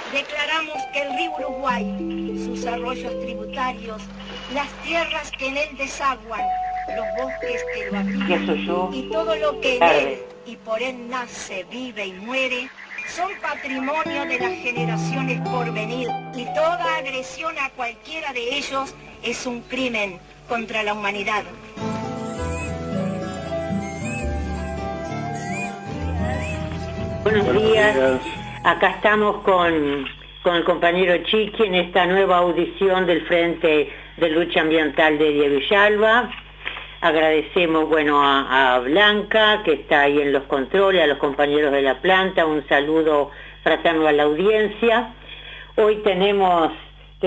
Declaramos que el río Uruguay, sus arroyos tributarios, las tierras que en él desaguan, los bosques que lo abrigan y todo lo que en él y por él nace, vive y muere, son patrimonio de las generaciones por venir, y toda agresión a cualquiera de ellos es un crimen contra la humanidad. Buenos días. Acá estamos con el compañero Chiqui en esta nueva audición del Frente de Lucha Ambiental de Elia Villalba. Agradecemos, a Blanca, que está ahí en los controles, a los compañeros de la planta, un saludo fraterno a la audiencia. Hoy tenemos y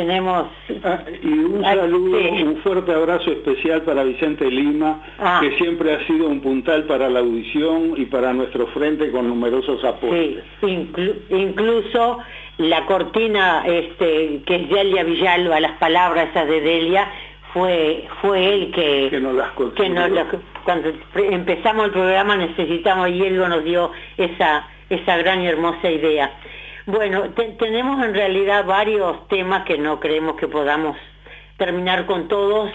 un saludo, sí. Un fuerte abrazo especial para Vicente Lima, que siempre ha sido un puntal para la audición y para nuestro frente con numerosos aportes. Sí, incluso la cortina que es de Elia Villalba, las palabras esas de Delia, fue él que nos las construyó. Cuando empezamos el programa necesitamos, y él nos dio esa gran y hermosa idea. Bueno, tenemos en realidad varios temas que no creemos que podamos terminar con todos.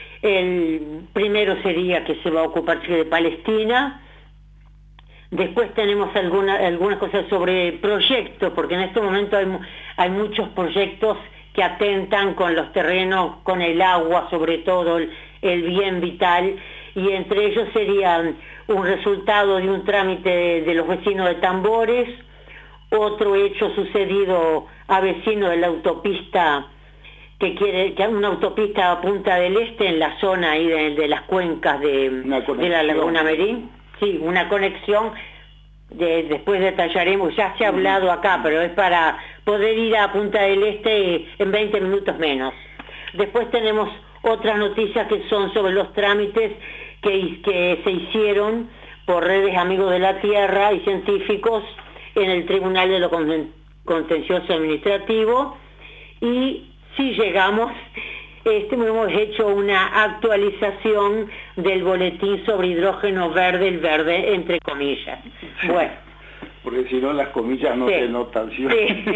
El primero sería que se va a ocupar de Palestina. Después tenemos algunas cosas sobre proyectos, porque en este momento hay muchos proyectos que atentan con los terrenos, con el agua, sobre todo el bien vital, y entre ellos serían un resultado de un trámite de los vecinos de Tambores, otro hecho sucedido a vecinos de la autopista que una autopista a Punta del Este en la zona ahí de las cuencas de la Laguna Merín. Sí, una conexión, después detallaremos, ya se ha hablado acá, pero es para poder ir a Punta del Este en 20 minutos menos. Después tenemos otras noticias que son sobre los trámites que se hicieron por redes Amigos de la Tierra y científicos en el Tribunal de lo Contencioso Administrativo, y si llegamos, hemos hecho una actualización del boletín sobre hidrógeno verde, el verde entre comillas. Bueno. Porque si no las comillas no se notan. ¿Sí?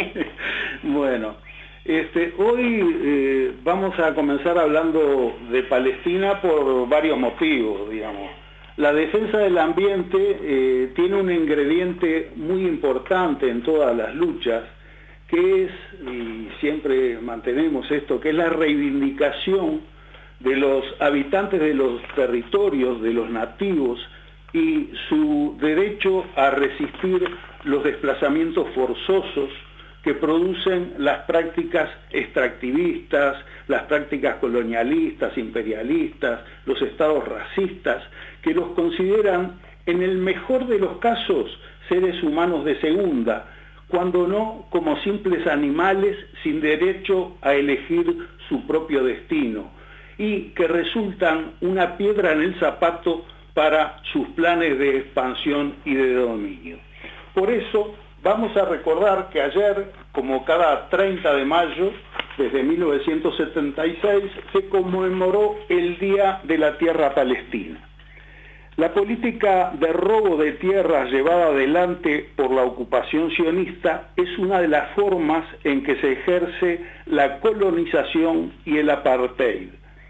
Bueno, hoy vamos a comenzar hablando de Palestina por varios motivos, digamos. La defensa del ambiente tiene un ingrediente muy importante en todas las luchas, que es, y siempre mantenemos esto, que es la reivindicación de los habitantes de los territorios, de los nativos, y su derecho a resistir los desplazamientos forzosos que producen las prácticas extractivistas, las prácticas colonialistas, imperialistas, los estados racistas, que los consideran, en el mejor de los casos, seres humanos de segunda, cuando no como simples animales sin derecho a elegir su propio destino, y que resultan una piedra en el zapato para sus planes de expansión y de dominio. Por eso, vamos a recordar que ayer, como cada 30 de mayo, desde 1976, se conmemoró el Día de la Tierra Palestina. La política de robo de tierras llevada adelante por la ocupación sionista es una de las formas en que se ejerce la colonización y el apartheid.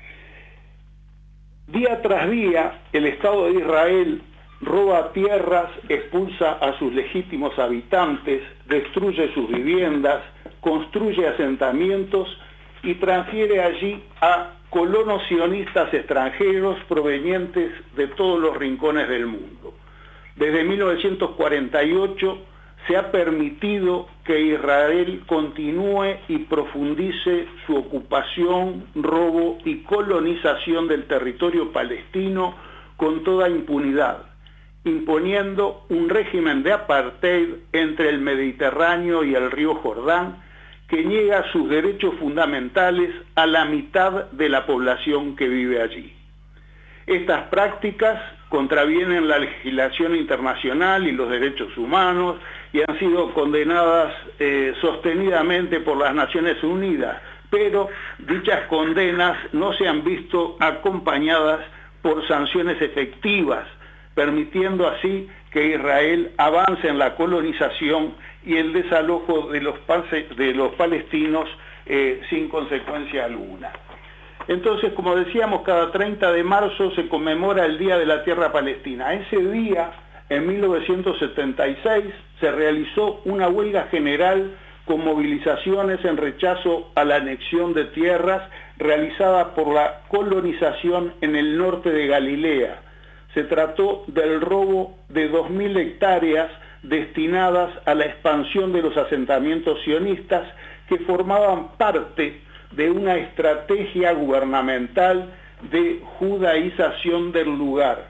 Día tras día, el Estado de Israel roba tierras, expulsa a sus legítimos habitantes, destruye sus viviendas, construye asentamientos y transfiere allí a colonos sionistas extranjeros provenientes de todos los rincones del mundo. Desde 1948 se ha permitido que Israel continúe y profundice su ocupación, robo y colonización del territorio palestino con toda impunidad, imponiendo un régimen de apartheid entre el Mediterráneo y el río Jordán, que niega sus derechos fundamentales a la mitad de la población que vive allí. Estas prácticas contravienen la legislación internacional y los derechos humanos y han sido condenadas sostenidamente por las Naciones Unidas, pero dichas condenas no se han visto acompañadas por sanciones efectivas permitiendo así que Israel avance en la colonización y el desalojo de los palestinos sin consecuencia alguna. Entonces, como decíamos, cada 30 de marzo se conmemora el Día de la Tierra Palestina. Ese día, en 1976, se realizó una huelga general con movilizaciones en rechazo a la anexión de tierras realizada por la colonización en el norte de Galilea. Se trató del robo de 2.000 hectáreas destinadas a la expansión de los asentamientos sionistas que formaban parte de una estrategia gubernamental de judaización del lugar.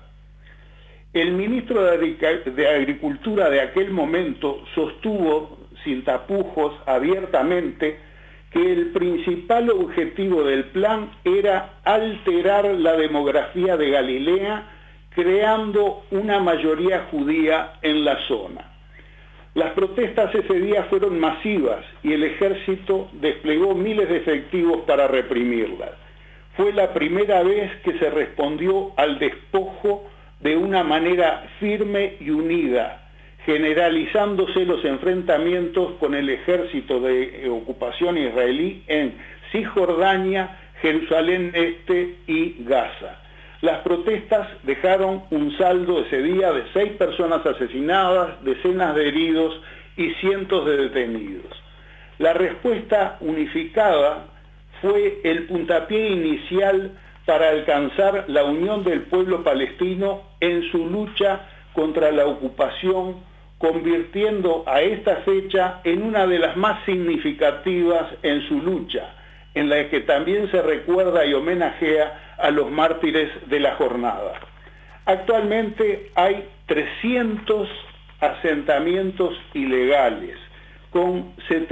El ministro de Agricultura de aquel momento sostuvo, sin tapujos, abiertamente, que el principal objetivo del plan era alterar la demografía de Galilea, creando una mayoría judía en la zona. Las protestas ese día fueron masivas y el ejército desplegó miles de efectivos para reprimirlas. Fue la primera vez que se respondió al despojo de una manera firme y unida, generalizándose los enfrentamientos con el ejército de ocupación israelí en Cisjordania, Jerusalén Este y Gaza. Las protestas dejaron un saldo ese día de 6 personas asesinadas, decenas de heridos y cientos de detenidos. La respuesta unificada fue el puntapié inicial para alcanzar la unión del pueblo palestino en su lucha contra la ocupación, convirtiendo a esta fecha en una de las más significativas en su lucha, en la que también se recuerda y homenajea a los mártires de la jornada. Actualmente hay 300 asentamientos ilegales, con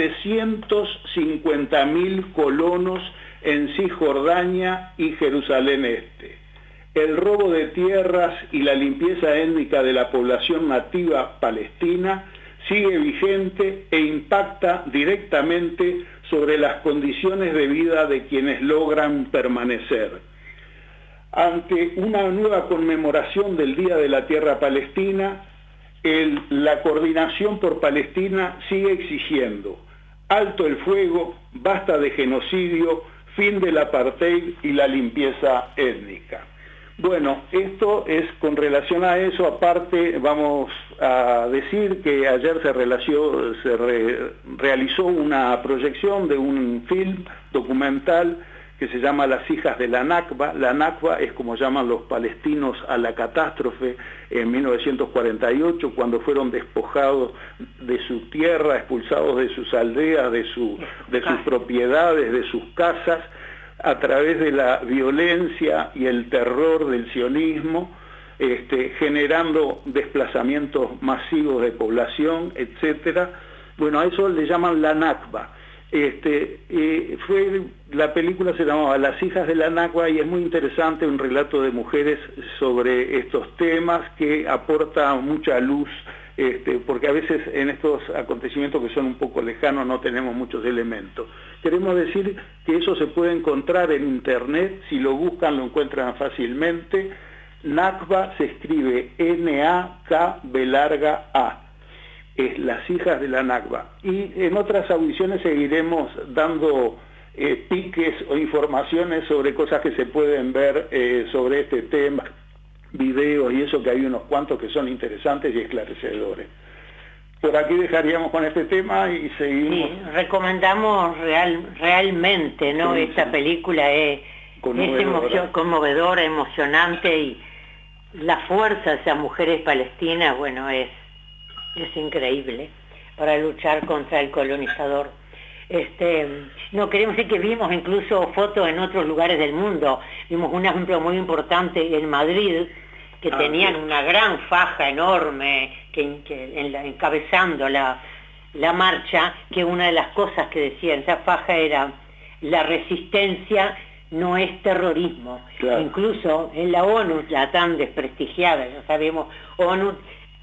750.000 colonos en Cisjordania y Jerusalén Este. El robo de tierras y la limpieza étnica de la población nativa palestina sigue vigente e impacta directamente sobre las condiciones de vida de quienes logran permanecer. Ante una nueva conmemoración del Día de la Tierra Palestina, la Coordinación por Palestina sigue exigiendo alto el fuego, basta de genocidio, fin del apartheid y la limpieza étnica. Bueno, esto es con relación a eso. Aparte, vamos a decir que ayer se realizó una proyección de un film documental que se llama Las hijas de la Nakba. La Nakba es como llaman los palestinos a la catástrofe en 1948, cuando fueron despojados de su tierra, expulsados de sus aldeas, de sus propiedades, de sus casas, a través de la violencia y el terror del sionismo, generando desplazamientos masivos de población, etc. Bueno, a eso le llaman la Nakba. La película se llamaba Las hijas de la Nakba y es muy interesante, un relato de mujeres sobre estos temas que aporta mucha luz, porque a veces en estos acontecimientos que son un poco lejanos no tenemos muchos elementos. Queremos decir que eso se puede encontrar en internet, si lo buscan lo encuentran fácilmente. Nakba se escribe N-A-K-B-A. Es Las hijas de la Nakba. Y en otras audiciones seguiremos dando piques o informaciones sobre cosas que se pueden ver sobre este tema, videos y eso, que hay unos cuantos que son interesantes y esclarecedores. Por aquí dejaríamos con este tema y seguimos. Sí, recomendamos realmente, ¿no? Sí, esta película es conmovedora, emocionante, y la fuerza de esas mujeres palestinas, bueno, es increíble para luchar contra el colonizador. No, queremos decir que vimos incluso fotos en otros lugares del mundo. Vimos un ejemplo muy importante en Madrid, que tenían una gran faja enorme encabezando la marcha, que una de las cosas que decía en esa faja era: la resistencia no es terrorismo. Claro. Incluso en la ONU, la tan desprestigiada, ya sabemos, ONU,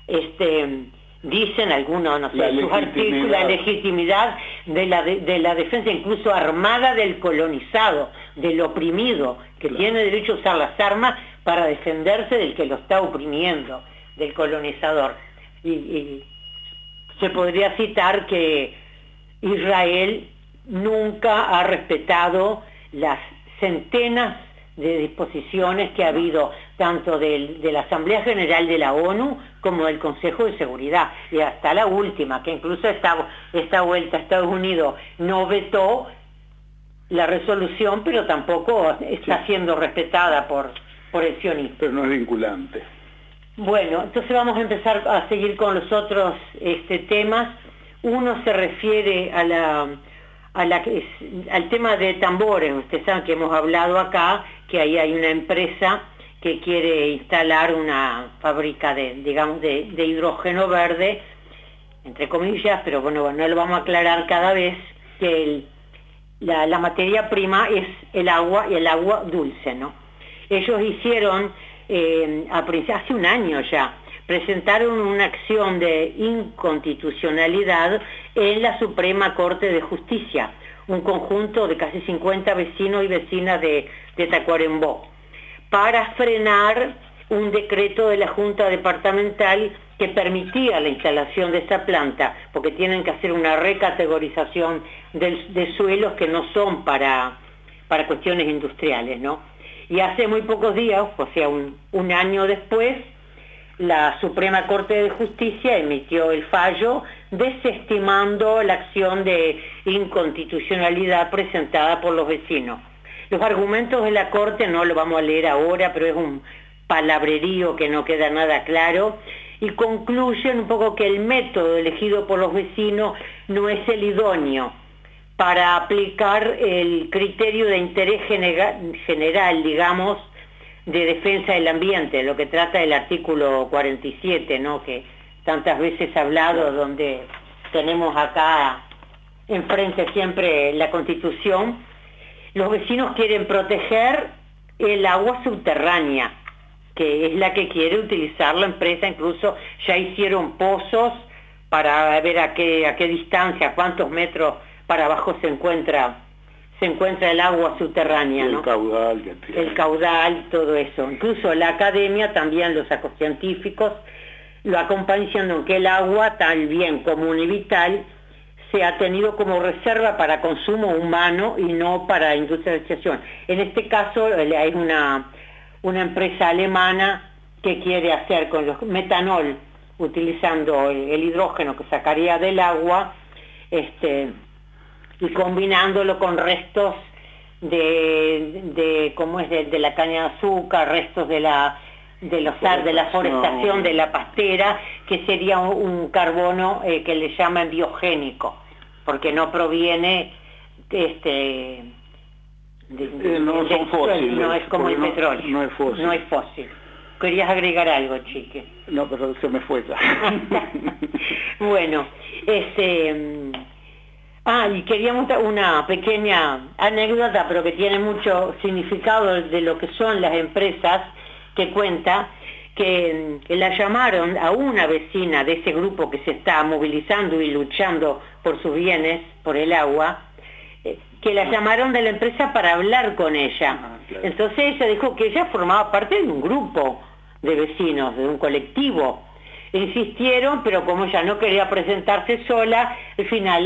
dicen algunos, no sé, sus artículos, la legitimidad de la defensa incluso armada del colonizado, del oprimido, que tiene derecho a usar las armas para defenderse del que lo está oprimiendo, del colonizador. Y se podría citar que Israel nunca ha respetado las centenas de disposiciones que ha habido tanto de la Asamblea General de la ONU como del Consejo de Seguridad, y hasta la última, que incluso esta vuelta a Estados Unidos no vetó la resolución, pero tampoco está siendo respetada por el sionismo. Pero no es vinculante. Bueno, entonces vamos a empezar a seguir con los otros temas. Uno se refiere al tema de tambores. Ustedes saben que hemos hablado acá que ahí hay una empresa que quiere instalar una fábrica de hidrógeno verde, entre comillas, pero bueno, no lo vamos a aclarar cada vez, que la materia prima es el agua, y el agua dulce, ¿no? Ellos hicieron, hace un año ya, presentaron una acción de inconstitucionalidad en la Suprema Corte de Justicia, un conjunto de casi 50 vecinos y vecinas de Tacuarembó, para frenar un decreto de la Junta Departamental que permitía la instalación de esta planta, porque tienen que hacer una recategorización de suelos que no son para cuestiones industriales, ¿no? Y hace muy pocos días, o sea, un año después, la Suprema Corte de Justicia emitió el fallo desestimando la acción de inconstitucionalidad presentada por los vecinos. Los argumentos de la Corte no lo vamos a leer ahora, pero es un palabrerío que no queda nada claro, y concluyen un poco que el método elegido por los vecinos no es el idóneo para aplicar el criterio de interés general, digamos, de defensa del ambiente, lo que trata el artículo 47, ¿no?, que tantas veces ha hablado, donde tenemos acá enfrente siempre la Constitución. Los vecinos quieren proteger el agua subterránea, que es la que quiere utilizar la empresa. Incluso ya hicieron pozos para ver a qué distancia, a cuántos metros para abajo se encuentra el agua subterránea, ¿no? El caudal, todo eso. Incluso la academia, también los científicos, lo acompañan diciendo que el agua, tal bien común y vital, se ha tenido como reserva para consumo humano y no para industrialización. En este caso hay una empresa alemana que quiere hacer con los metanol, utilizando el hidrógeno que sacaría del agua, y combinándolo con restos de la caña de azúcar, restos de la forestación, de la pastera, que sería un carbono que le llaman biogénico, porque no proviene no son fósiles, no es como el petróleo, no es fósil. ¿Querías agregar algo, Chique? No, pero se me fue ya. Bueno, y queríamos una pequeña anécdota, pero que tiene mucho significado de lo que son las empresas, que cuenta que la llamaron a una vecina de ese grupo que se está movilizando y luchando por sus bienes, por el agua, que la llamaron de la empresa para hablar con ella. Claro. Entonces ella dijo que ella formaba parte de un grupo de vecinos, de un colectivo. Insistieron, pero como ella no quería presentarse sola, al final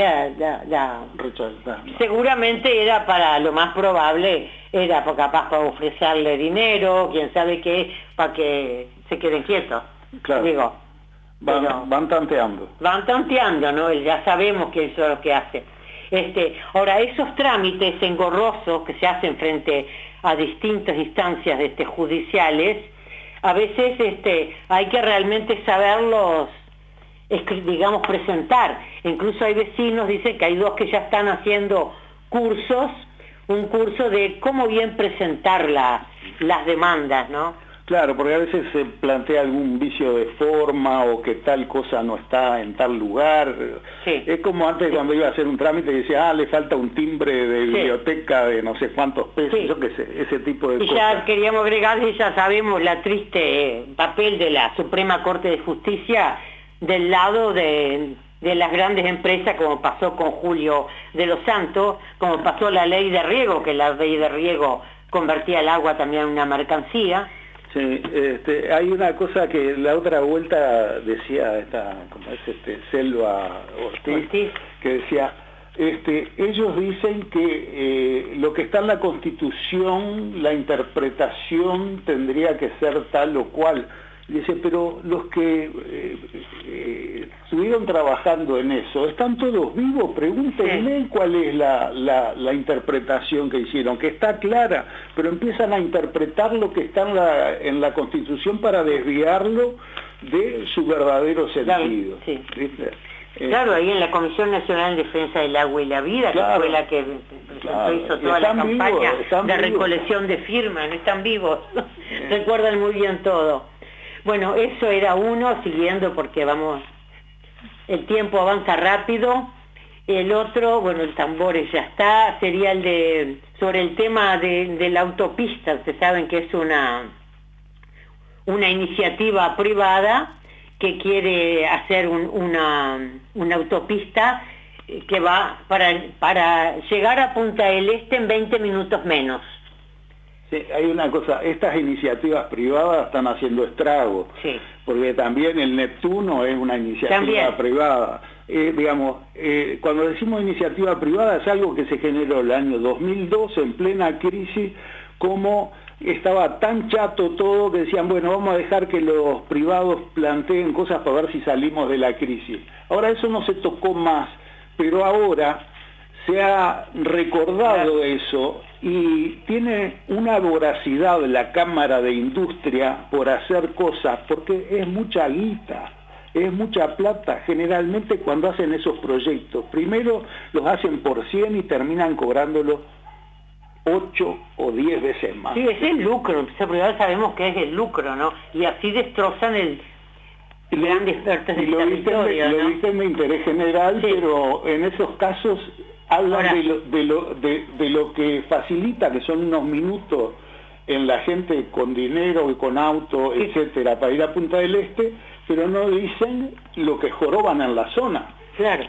seguramente era para, lo más probable, era capaz para ofrecerle dinero, quién sabe qué, para que se queden quietos. Claro. Digo, van tanteando. Van tanteando, ¿no? Ya sabemos que eso es lo que hace. Ahora, esos trámites engorrosos que se hacen frente a distintas instancias judiciales, a veces hay que realmente saberlos, digamos, presentar. Incluso hay vecinos, dicen que hay dos que ya están haciendo un curso de cómo bien presentar las demandas, ¿no? Claro, porque a veces se plantea algún vicio de forma o que tal cosa no está en tal lugar. Sí. Es como antes cuando iba a hacer un trámite y decía, le falta un timbre de biblioteca de no sé cuántos pesos, yo qué sé, ese tipo de cosas. Ya queríamos agregar, ya sabemos la triste papel de la Suprema Corte de Justicia del lado de de las grandes empresas, como pasó con Julio de los Santos, como pasó la ley de riego, que la ley de riego convertía el agua también en una mercancía. Sí, hay una cosa que la otra vuelta decía Selva Ortiz, que decía, ellos dicen que lo que está en la Constitución, la interpretación tendría que ser tal o cual. Dice, pero los que estuvieron trabajando en eso, ¿están todos vivos? Pregúntenle cuál es la interpretación que hicieron, que está clara, pero empiezan a interpretar lo que está en la Constitución para desviarlo de su verdadero sentido. Sí. Claro, ahí en la Comisión Nacional de Defensa del Agua y la Vida, que fue la que hizo toda la campaña de recolección de firmas, no están vivos, recuerdan muy bien todo. Bueno, eso era uno, siguiendo porque el tiempo avanza rápido. El otro, bueno, el tambores ya está, sería sobre el tema de la autopista. Ustedes saben que es una iniciativa privada que quiere hacer una autopista que va para llegar a Punta del Este en 20 minutos menos. Sí, hay una cosa, estas iniciativas privadas están haciendo estragos, porque también el Neptuno es una iniciativa privada. Cuando decimos iniciativa privada es algo que se generó el año 2002 en plena crisis, como estaba tan chato todo que decían, bueno, vamos a dejar que los privados planteen cosas para ver si salimos de la crisis. Ahora eso no se tocó más, pero ahora se ha recordado eso y tiene una voracidad la Cámara de Industria por hacer cosas, porque es mucha guita, es mucha plata generalmente cuando hacen esos proyectos. Primero los hacen por 100 y terminan cobrándolo 8 o 10 veces más. Sí, es el lucro, ya sabemos que es el lucro, ¿no? Y así destrozan el grandes partes del territorio, ¿no? Lo dicen de interés general, pero en esos casos hablan de lo que facilita, que son unos minutos en la gente con dinero y con auto, etcétera, para ir a Punta del Este, pero no dicen lo que joroban en la zona. Claro,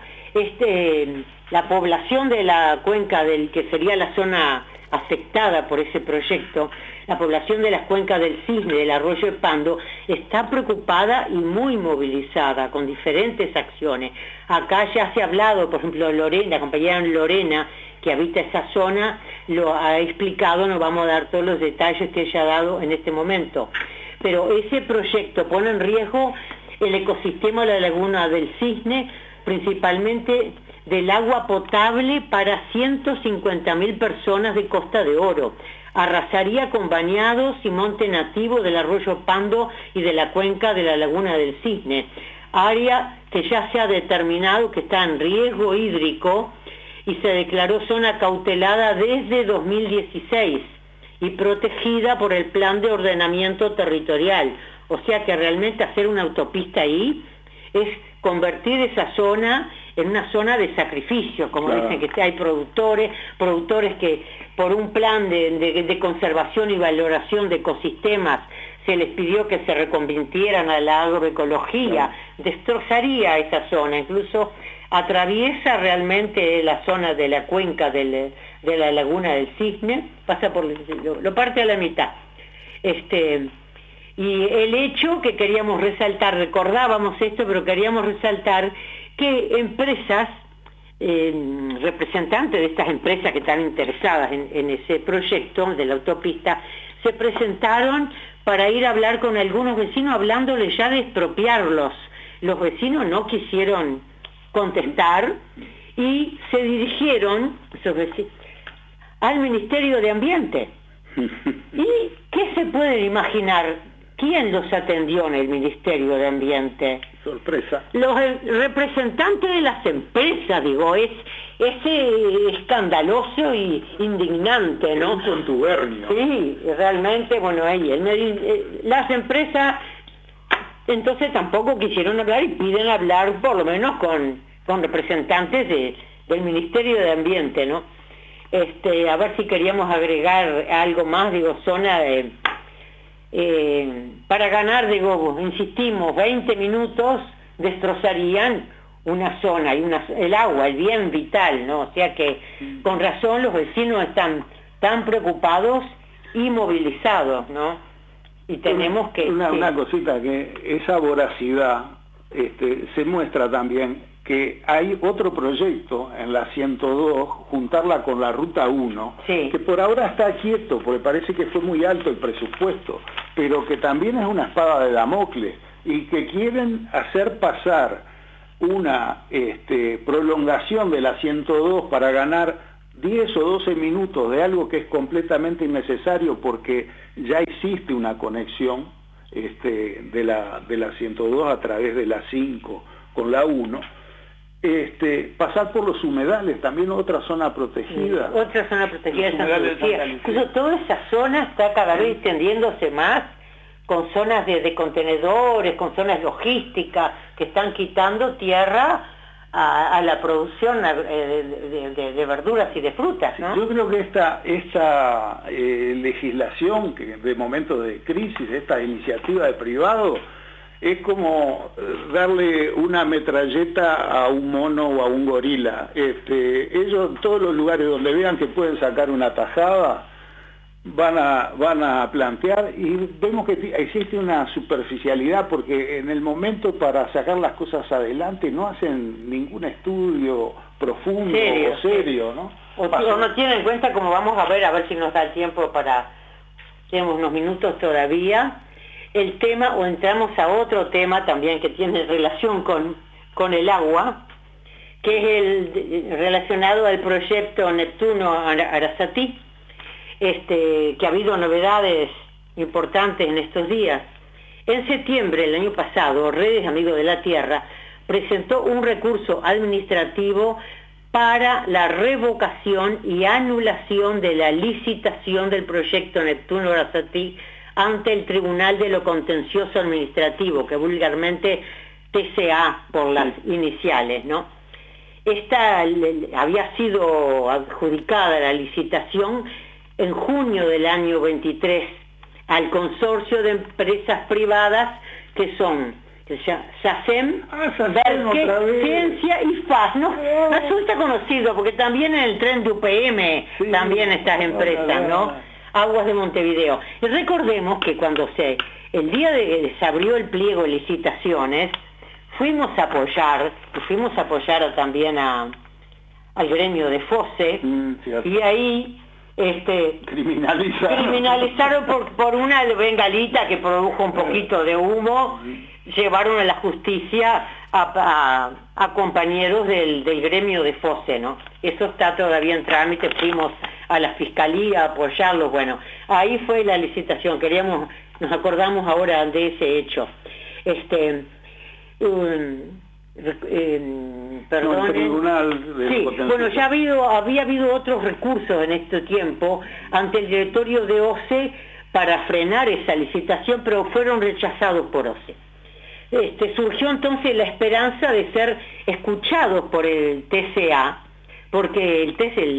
la población de la cuenca que sería la zona afectada por ese proyecto, la población de las cuencas del Cisne, del Arroyo de Pando, está preocupada y muy movilizada con diferentes acciones. Acá ya se ha hablado, por ejemplo, la compañera Lorena, que habita esa zona, lo ha explicado, no vamos a dar todos los detalles que ella ha dado en este momento. Pero ese proyecto pone en riesgo el ecosistema de la laguna del Cisne, principalmente del agua potable para 150.000 personas de Costa de Oro. Arrasaría con bañados y monte nativo del arroyo Pando y de la cuenca de la laguna del Cisne, área que ya se ha determinado que está en riesgo hídrico y se declaró zona cautelada desde 2016 y protegida por el Plan de Ordenamiento Territorial. O sea que realmente hacer una autopista ahí es convertir esa zona en una zona de sacrificio, como dicen que hay productores que por un plan de conservación y valoración de ecosistemas se les pidió que se reconvirtieran a la agroecología, destrozaría esa zona, incluso atraviesa realmente la zona de la cuenca de la laguna del Cisne, pasa lo parte a la mitad. Y el hecho que queríamos resaltar, recordábamos esto, pero queríamos resaltar que empresas, representantes de estas empresas que están interesadas en ese proyecto de la autopista, se presentaron para ir a hablar con algunos vecinos, hablándoles ya de expropiarlos. Los vecinos no quisieron contestar y se dirigieron al Ministerio de Ambiente. ¿Y qué se pueden imaginar? ¿Quién los atendió en el Ministerio de Ambiente? Sorpresa. Los representantes de las empresas, digo, es escandaloso y indignante, ¿no? Un contubernio. Sí, realmente, bueno, las empresas entonces tampoco quisieron hablar y piden hablar por lo menos con representantes del Ministerio de Ambiente, ¿no? A ver si queríamos agregar algo más, digo, zona de... para ganar, digo, insistimos, 20 minutos destrozarían una zona, y el agua, el bien vital, ¿no? O sea que con razón los vecinos están tan preocupados y movilizados, ¿no? Y tenemos que... Una cosita, que esa voracidad se muestra también que hay otro proyecto en la 102, juntarla con la Ruta 1, que por ahora está quieto, porque parece que fue muy alto el presupuesto, pero que también es una espada de Damocles, y que quieren hacer pasar una prolongación de la 102 para ganar 10 o 12 minutos de algo que es completamente innecesario, porque ya existe una conexión de la 102 a través de la 5 con la 1, pasar por los humedales, también otra zona protegida. Otra zona protegida de Santa Lucía. Incluso toda esa zona está cada vez extendiéndose más, con zonas de contenedores, con zonas logísticas, que están quitando tierra a la producción de verduras y de frutas, ¿no? Yo creo que esta legislación que de momento de crisis, esta iniciativa de privado, es como darle una metralleta a un mono o a un gorila. Ellos en todos los lugares donde vean que pueden sacar una tajada, van a plantear, y vemos que existe una superficialidad, porque en el momento para sacar las cosas adelante no hacen ningún estudio profundo o serio, ¿no? O no tienen en cuenta, como vamos a ver si nos da el tiempo tenemos unos minutos todavía, el tema, o entramos a otro tema también que tiene relación con el agua, que es relacionado al proyecto Neptuno Arasatí, que ha habido novedades importantes en estos días. En septiembre del año pasado, Redes Amigos de la Tierra presentó un recurso administrativo para la revocación y anulación de la licitación del proyecto Neptuno Arasatí ante el Tribunal de lo Contencioso Administrativo, que vulgarmente TCA por las iniciales, ¿no? Esta había sido adjudicada la licitación en junio del año 23 al consorcio de empresas privadas que son SACEM, Berke, Ciencia y FAS, ¿no? Resulta conocido porque también en el tren de UPM también estas empresas, ¿no? Aguas de Montevideo. Y recordemos que cuando el día de se abrió el pliego de licitaciones, fuimos a apoyar también al gremio de FOSE, y ahí criminalizaron por una bengalita que produjo un poquito de humo, llevaron a la justicia a compañeros del gremio de FOSE, ¿no? Eso está todavía en trámite, fuimos a la fiscalía a apoyarlos, bueno, ahí fue la licitación, nos acordamos ahora de ese hecho. Perdón. Bueno, ya había habido otros recursos en este tiempo ante el directorio de OCE para frenar esa licitación, pero fueron rechazados por OCE. Surgió entonces la esperanza de ser escuchados por el TCA, porque el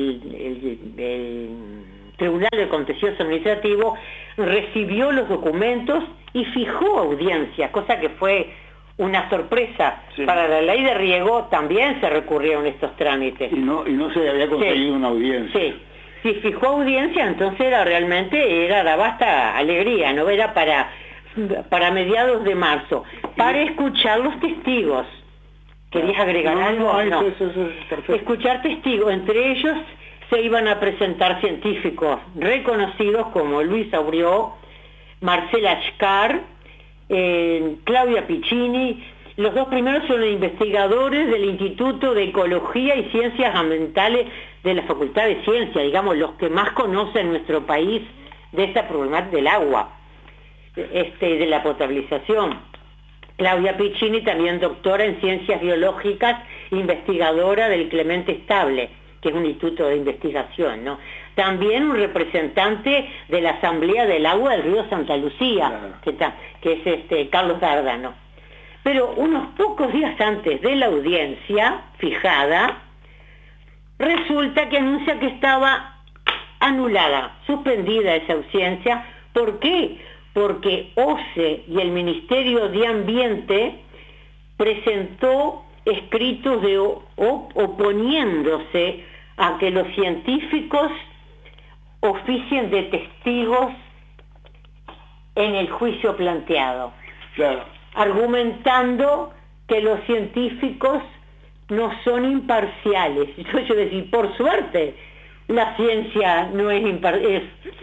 Tribunal de Contencioso Administrativo recibió los documentos y fijó audiencia, cosa que fue una sorpresa. Para la ley de riego también se recurrieron estos trámites. Y no se había conseguido una audiencia. Si fijó audiencia, entonces daba hasta alegría, ¿no? Era para mediados de marzo, para escuchar los testigos. ¿Querías agregar algo? No. Eso es perfecto. Escuchar testigos, entre ellos se iban a presentar científicos reconocidos como Luis Aurió, Marcela Achcar, Claudia Piccini. Los dos primeros son investigadores del Instituto de Ecología y Ciencias Ambientales de la Facultad de Ciencias, digamos, los que más conocen nuestro país de esta problemática del agua, de la potabilización. Claudia Piccini, también doctora en Ciencias Biológicas, investigadora del Clemente Estable, que es un instituto de investigación, ¿no? También un representante de la Asamblea del Agua del Río Santa Lucía, que es Carlos Dardano. Pero unos pocos días antes de la audiencia fijada, resulta que anuncia que estaba anulada, suspendida esa audiencia. ¿Por qué? Porque OCE y el Ministerio de Ambiente presentó escritos oponiéndose a que los científicos oficien de testigos en el juicio planteado, claro, argumentando que los científicos no son imparciales. Yo decir, por suerte, la ciencia no es imparcial.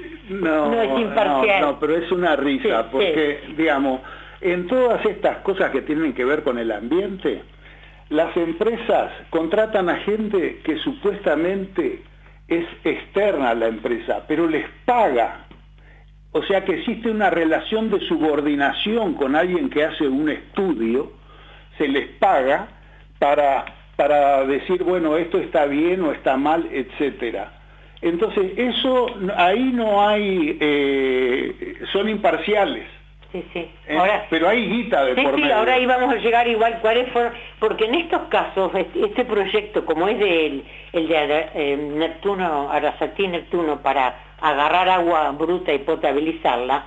No, pero es una risa, porque, digamos, en todas estas cosas que tienen que ver con el ambiente, las empresas contratan a gente que supuestamente es externa a la empresa, pero les paga. O sea que existe una relación de subordinación con alguien que hace un estudio, se les paga para decir, bueno, esto está bien o está mal, etcétera. Entonces, eso, ahí no hay, son imparciales. Sí, sí. Ahora, pero hay guita de por medio. Sí, ahora íbamos a llegar igual cuáles fueron, porque en estos casos, este proyecto, como es el de Neptuno, Arasatí Neptuno, para agarrar agua bruta y potabilizarla,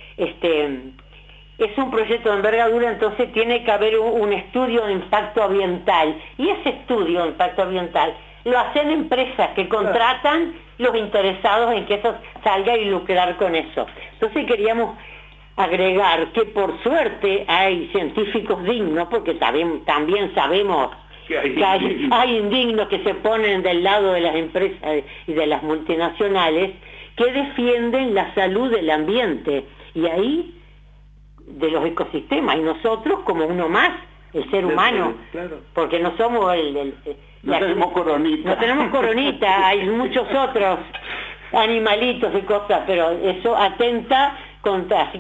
es un proyecto de envergadura, entonces tiene que haber un estudio de impacto ambiental, y ese estudio de impacto ambiental lo hacen empresas que contratan los interesados en que eso salga y lucrar con eso. Entonces queríamos agregar que por suerte hay científicos dignos, porque también sabemos que hay indignos que se ponen del lado de las empresas y de las multinacionales, que defienden la salud del ambiente, y ahí de los ecosistemas, y nosotros como uno más, el ser humano, claro, porque no somos no tenemos coronita. No tenemos coronita, hay muchos otros animalitos y cosas, pero eso atenta contra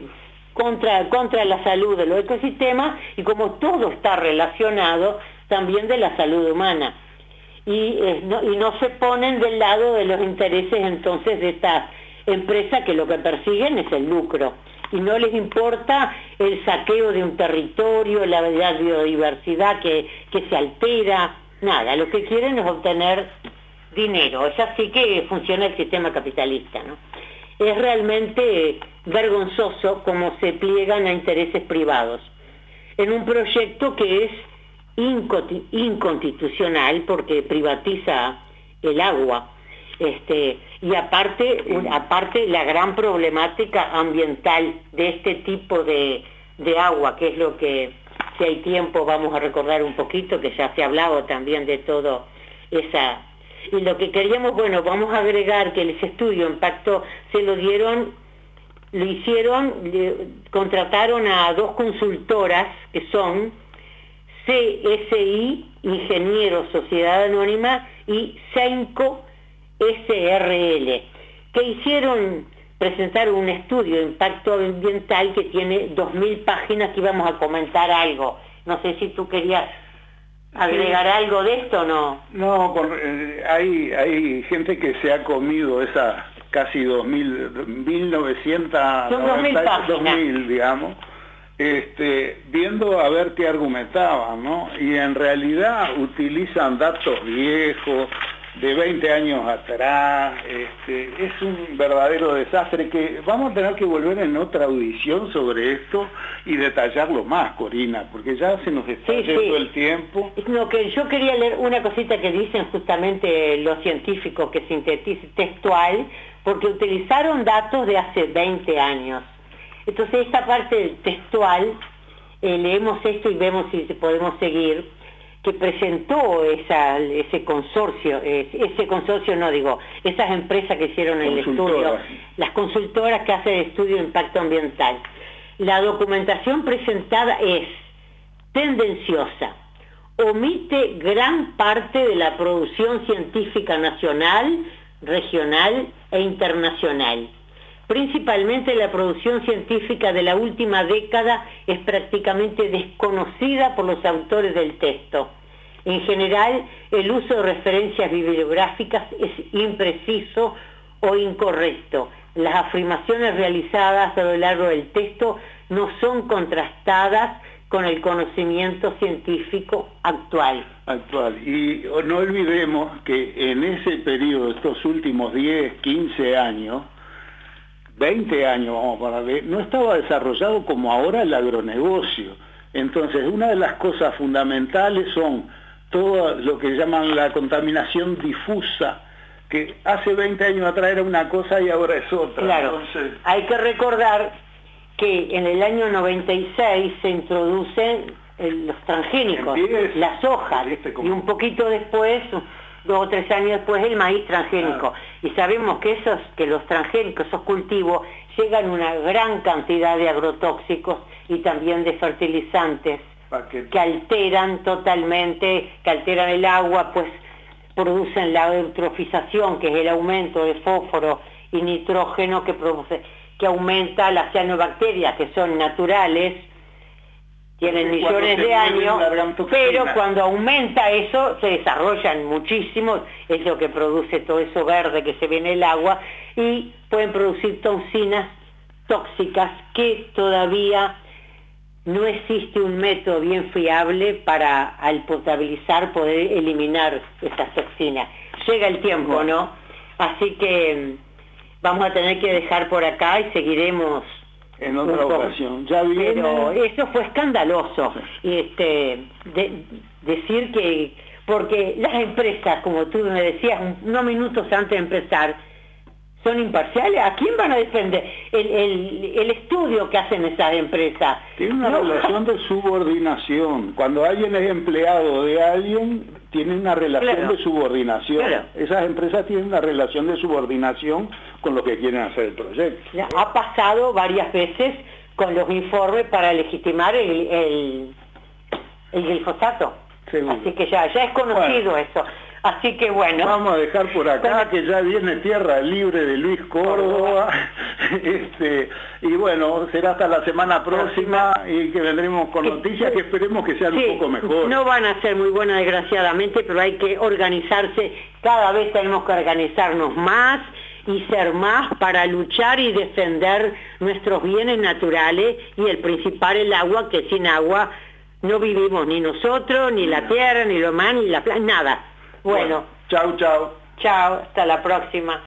la salud de los ecosistemas, y como todo está relacionado, también de la salud humana. Y no se ponen del lado de los intereses entonces de estas empresas que lo que persiguen es el lucro, y no les importa el saqueo de un territorio, la biodiversidad que se altera, nada, lo que quieren es obtener dinero. Es así que funciona el sistema capitalista, ¿no? Es realmente vergonzoso cómo se pliegan a intereses privados en un proyecto que es inconstitucional porque privatiza el agua, y aparte la gran problemática ambiental de este tipo de agua, que es lo que, si hay tiempo, vamos a recordar un poquito, que ya se ha hablado también de todo esa. Y lo que queríamos, bueno, vamos a agregar que ese estudio de impacto contrataron a 2 consultoras que son CSI, Ingenieros Sociedad Anónima, y Senco SRL, que presentaron un estudio de impacto ambiental que tiene 2000 páginas, que íbamos a comentar algo. No sé si tú querías agregar algo de esto o no. No, hay gente que se ha comido esas casi 1900, son 2000 páginas, 2000, digamos, viendo a ver qué argumentaban, ¿no? Y en realidad utilizan datos viejos, de 20 años atrás. Es un verdadero desastre que vamos a tener que volver en otra audición sobre esto y detallarlo más, Corina, porque ya se nos está yendo el tiempo. Lo que yo quería leer una cosita que dicen justamente los científicos, que sintetiza textual, porque utilizaron datos de hace 20 años. Entonces esta parte textual, leemos esto y vemos si podemos seguir, que presentó ese consorcio, esas empresas que hicieron el estudio, las consultoras que hacen el estudio de impacto ambiental. La documentación presentada es tendenciosa, omite gran parte de la producción científica nacional, regional e internacional. Principalmente la producción científica de la última década es prácticamente desconocida por los autores del texto. En general, el uso de referencias bibliográficas es impreciso o incorrecto. Las afirmaciones realizadas a lo largo del texto no son contrastadas con el conocimiento científico actual. Y no olvidemos que en ese periodo, estos últimos 10, 15 años, 20 años, vamos a ver, no estaba desarrollado como ahora el agronegocio. Entonces, una de las cosas fundamentales son todo lo que llaman la contaminación difusa, que hace 20 años atrás era una cosa y ahora es otra. Claro, entonces, hay que recordar que en el año 96 se introducen los transgénicos, la soja, y un poquito después, 2 o 3 años después, el maíz transgénico. Y sabemos que los transgénicos, esos cultivos, llegan una gran cantidad de agrotóxicos y también de fertilizantes que alteran totalmente, que alteran el agua, pues producen la eutrofización, que es el aumento de fósforo y nitrógeno que aumenta las cianobacterias, que son naturales, tienen millones de años, pero cuando aumenta eso se desarrollan muchísimo, es lo que produce todo eso verde que se ve en el agua, y pueden producir toxinas tóxicas que todavía no existe un método bien fiable para, al potabilizar, poder eliminar esas toxinas. Llega el tiempo, ¿no? Así que vamos a tener que dejar por acá y seguiremos en otra ocasión. Ya viene... Pero eso fue escandaloso, decir que, porque las empresas, como tú me decías unos minutos antes de empezar, son imparciales. ¿A quién van a defender? El estudio que hacen esas empresas. Tiene una relación de subordinación. Cuando alguien es empleado de alguien, tiene una relación de subordinación. Claro. Esas empresas tienen una relación de subordinación con lo que quieren hacer el proyecto. Ha pasado varias veces con los informes para legitimar el glifosato. Seguro. Así que ya es conocido eso. Así que bueno. Vamos a dejar por acá que ya viene Tierra Libre de Luis Córdoba. Y bueno, será hasta la semana próxima y que vendremos con noticias que esperemos que sean un poco mejores. No van a ser muy buenas desgraciadamente, pero hay que organizarse. Cada vez tenemos que organizarnos más y ser más para luchar y defender nuestros bienes naturales, y el principal, el agua, que sin agua no vivimos ni nosotros, ni la tierra, ni lo mar, ni la planta, nada. Bueno, chau, chau. Chao, hasta la próxima.